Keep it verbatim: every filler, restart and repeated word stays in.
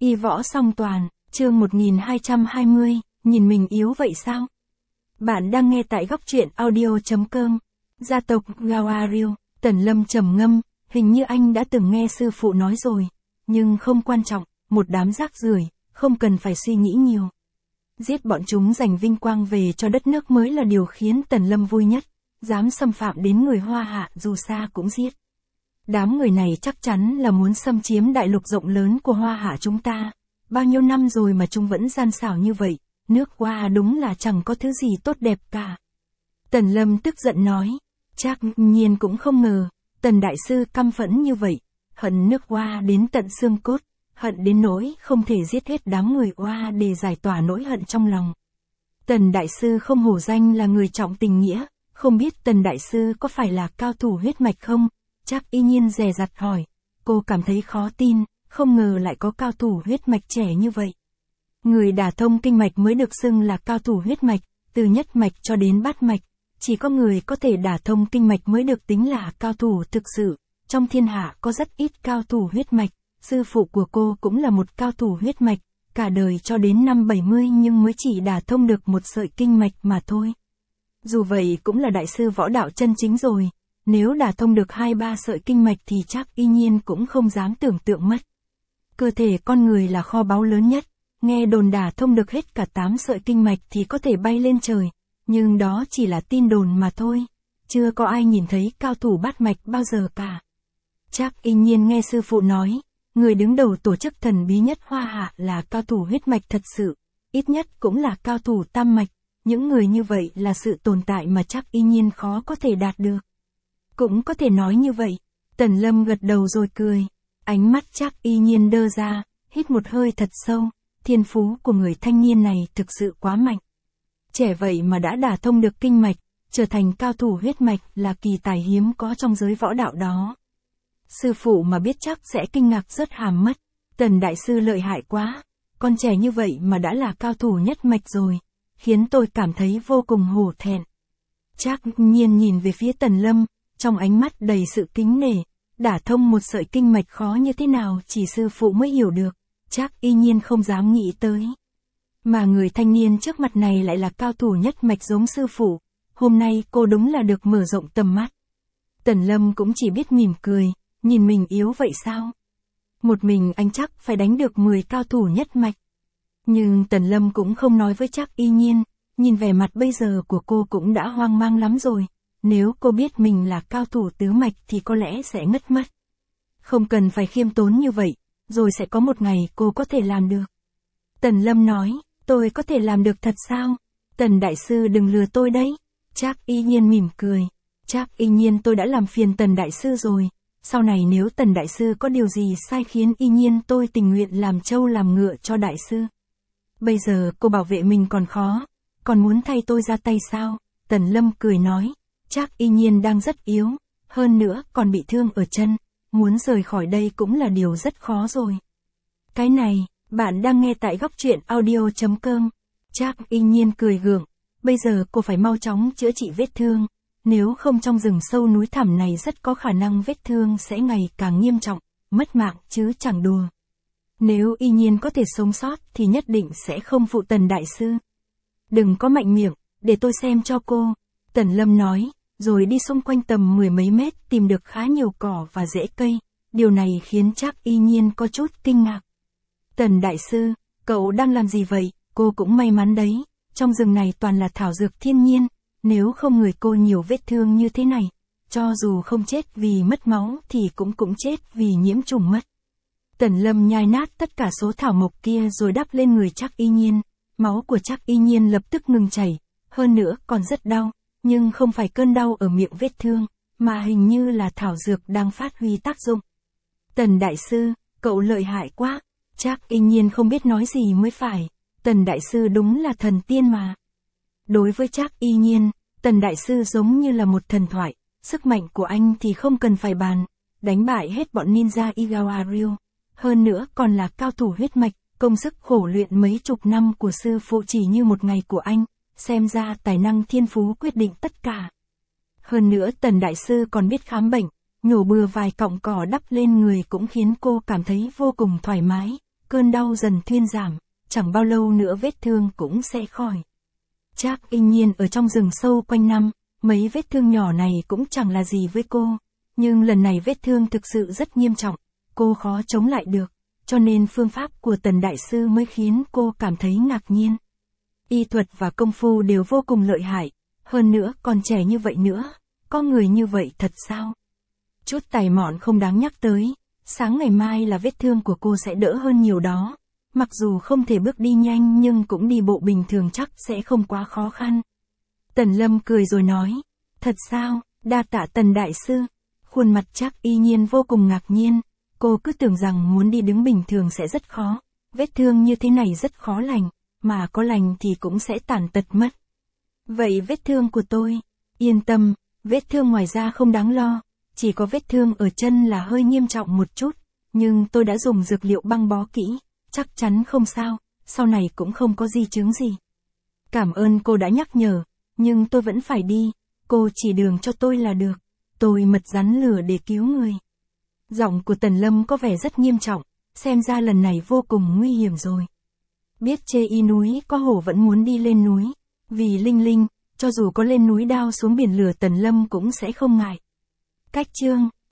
Y võ song toàn, chương một nghìn hai trăm hai mươi, nhìn mình yếu vậy sao? Bạn đang nghe tại góc truyện audio chấm com. Gia tộc Goryeo, Tần Lâm trầm ngâm, hình như anh đã từng nghe sư phụ nói rồi, nhưng không quan trọng, một đám rác rưởi, không cần phải suy nghĩ nhiều. Giết bọn chúng giành vinh quang về cho đất nước mới là điều khiến Tần Lâm vui nhất, dám xâm phạm đến người Hoa Hạ dù xa cũng giết. Đám người này chắc chắn là muốn xâm chiếm đại lục rộng lớn của Hoa Hạ chúng ta. Bao nhiêu năm rồi mà chúng vẫn gian xảo như vậy, nước Hoa đúng là chẳng có thứ gì tốt đẹp cả. Tần Lâm tức giận nói, chắc nhiên cũng không ngờ, Tần Đại Sư căm phẫn như vậy, hận nước Hoa đến tận xương cốt, hận đến nỗi không thể giết hết đám người Hoa để giải tỏa nỗi hận trong lòng. Tần Đại Sư không hổ danh là người trọng tình nghĩa, không biết Tần Đại Sư có phải là cao thủ huyết mạch không? Chắc y nhiên dè dặt hỏi, cô cảm thấy khó tin, không ngờ lại có cao thủ huyết mạch trẻ như vậy. Người đả thông kinh mạch mới được xưng là cao thủ huyết mạch, từ nhất mạch cho đến bát mạch, chỉ có người có thể đả thông kinh mạch mới được tính là cao thủ thực sự, trong thiên hạ có rất ít cao thủ huyết mạch, sư phụ của cô cũng là một cao thủ huyết mạch, cả đời cho đến năm bảy mươi nhưng mới chỉ đả thông được một sợi kinh mạch mà thôi. Dù vậy cũng là đại sư võ đạo chân chính rồi. Nếu đả thông được hai ba sợi kinh mạch thì chắc y nhiên cũng không dám tưởng tượng mất. Cơ thể con người là kho báu lớn nhất, nghe đồn đả thông được hết cả tám sợi kinh mạch thì có thể bay lên trời, nhưng đó chỉ là tin đồn mà thôi, chưa có ai nhìn thấy cao thủ bát mạch bao giờ cả. Chắc y nhiên nghe sư phụ nói, người đứng đầu tổ chức thần bí nhất Hoa Hạ là cao thủ huyết mạch thật sự, ít nhất cũng là cao thủ tam mạch, những người như vậy là sự tồn tại mà chắc y nhiên khó có thể đạt được. Cũng có thể nói như vậy. Tần Lâm gật đầu rồi cười. Ánh mắt chắc y nhiên đơ ra, hít một hơi thật sâu. Thiên phú của người thanh niên này thực sự quá mạnh. Trẻ vậy mà đã đả thông được kinh mạch, trở thành cao thủ huyết mạch là kỳ tài hiếm có trong giới võ đạo đó. Sư phụ mà biết chắc sẽ kinh ngạc rớt hàm mất. Tần Đại Sư lợi hại quá. Con trẻ như vậy mà đã là cao thủ nhất mạch rồi. Khiến tôi cảm thấy vô cùng hổ thẹn. Chắc nhiên nhìn về phía Tần Lâm. Trong ánh mắt đầy sự kính nể, đả thông một sợi kinh mạch khó như thế nào chỉ sư phụ mới hiểu được, chắc y nhiên không dám nghĩ tới. Mà người thanh niên trước mặt này lại là cao thủ nhất mạch giống sư phụ, hôm nay cô đúng là được mở rộng tầm mắt. Tần Lâm cũng chỉ biết mỉm cười, nhìn mình yếu vậy sao? Một mình anh chắc phải đánh được mười cao thủ nhất mạch. Nhưng Tần Lâm cũng không nói với chắc y nhiên, nhìn vẻ mặt bây giờ của cô cũng đã hoang mang lắm rồi. Nếu cô biết mình là cao thủ tứ mạch thì có lẽ sẽ ngất mất. Không cần phải khiêm tốn như vậy, rồi sẽ có một ngày cô có thể làm được. Tần Lâm nói, tôi có thể làm được thật sao? Tần Đại Sư đừng lừa tôi đấy. Chắc y nhiên mỉm cười. Chắc y nhiên tôi đã làm phiền Tần Đại Sư rồi. Sau này nếu Tần Đại Sư có điều gì sai khiến y nhiên tôi tình nguyện làm trâu làm ngựa cho Đại Sư. Bây giờ cô bảo vệ mình còn khó, còn muốn thay tôi ra tay sao? Tần Lâm cười nói. Chắc y nhiên đang rất yếu, hơn nữa còn bị thương ở chân, muốn rời khỏi đây cũng là điều rất khó rồi. Cái này, bạn đang nghe tại góc truyện audio chấm com. Chắc y nhiên cười gượng, bây giờ cô phải mau chóng chữa trị vết thương, nếu không trong rừng sâu núi thẳm này rất có khả năng vết thương sẽ ngày càng nghiêm trọng, mất mạng chứ chẳng đùa. Nếu y nhiên có thể sống sót thì nhất định sẽ không phụ Tần Đại Sư. Đừng có mạnh miệng, để tôi xem cho cô. Tần Lâm nói, rồi đi xung quanh tầm mười mấy mét tìm được khá nhiều cỏ và rễ cây, điều này khiến chắc y nhiên có chút kinh ngạc. Tần Đại Sư, cậu đang làm gì vậy? Cô cũng may mắn đấy, trong rừng này toàn là thảo dược thiên nhiên, nếu không người cô nhiều vết thương như thế này, cho dù không chết vì mất máu thì cũng cũng chết vì nhiễm trùng mất. Tần Lâm nhai nát tất cả số thảo mộc kia rồi đắp lên người chắc y nhiên, máu của chắc y nhiên lập tức ngừng chảy, hơn nữa còn rất đau. Nhưng không phải cơn đau ở miệng vết thương, mà hình như là thảo dược đang phát huy tác dụng. Tần Đại Sư, cậu lợi hại quá, chắc y nhiên không biết nói gì mới phải, Tần Đại Sư đúng là thần tiên mà. Đối với chắc y nhiên, Tần Đại Sư giống như là một thần thoại, sức mạnh của anh thì không cần phải bàn, đánh bại hết bọn ninja Goryeo, hơn nữa còn là cao thủ huyết mạch, công sức khổ luyện mấy chục năm của sư phụ chỉ như một ngày của anh. Xem ra tài năng thiên phú quyết định tất cả. Hơn nữa Tần Đại Sư còn biết khám bệnh, nhổ bừa vài cọng cỏ đắp lên người cũng khiến cô cảm thấy vô cùng thoải mái, cơn đau dần thuyên giảm, chẳng bao lâu nữa vết thương cũng sẽ khỏi. Trác Inh Nhiên ở trong rừng sâu quanh năm, mấy vết thương nhỏ này cũng chẳng là gì với cô, nhưng lần này vết thương thực sự rất nghiêm trọng, cô khó chống lại được, cho nên phương pháp của Tần Đại Sư mới khiến cô cảm thấy ngạc nhiên. Y thuật và công phu đều vô cùng lợi hại, hơn nữa còn trẻ như vậy nữa, có người như vậy thật sao? Chút tài mọn không đáng nhắc tới, sáng ngày mai là vết thương của cô sẽ đỡ hơn nhiều đó. Mặc dù không thể bước đi nhanh nhưng cũng đi bộ bình thường chắc sẽ không quá khó khăn. Tần Lâm cười rồi nói, thật sao, đa tạ Tần Đại Sư. Khuôn mặt Trác Y Nhiên vô cùng ngạc nhiên, cô cứ tưởng rằng muốn đi đứng bình thường sẽ rất khó, vết thương như thế này rất khó lành, mà có lành thì cũng sẽ tàn tật mất. Vậy vết thương của tôi, yên tâm, vết thương ngoài da không đáng lo, chỉ có vết thương ở chân là hơi nghiêm trọng một chút, nhưng tôi đã dùng dược liệu băng bó kỹ, chắc chắn không sao, sau này cũng không có di chứng gì. Cảm ơn cô đã nhắc nhở, nhưng tôi vẫn phải đi, cô chỉ đường cho tôi là được, tôi mật rắn lửa để cứu người. Giọng của Tần Lâm có vẻ rất nghiêm trọng, xem ra lần này vô cùng nguy hiểm rồi. Biết chê y núi có hổ vẫn muốn đi lên núi, vì Linh Linh, cho dù có lên núi đao xuống biển lửa Tần Lâm cũng sẽ không ngại. Cách chương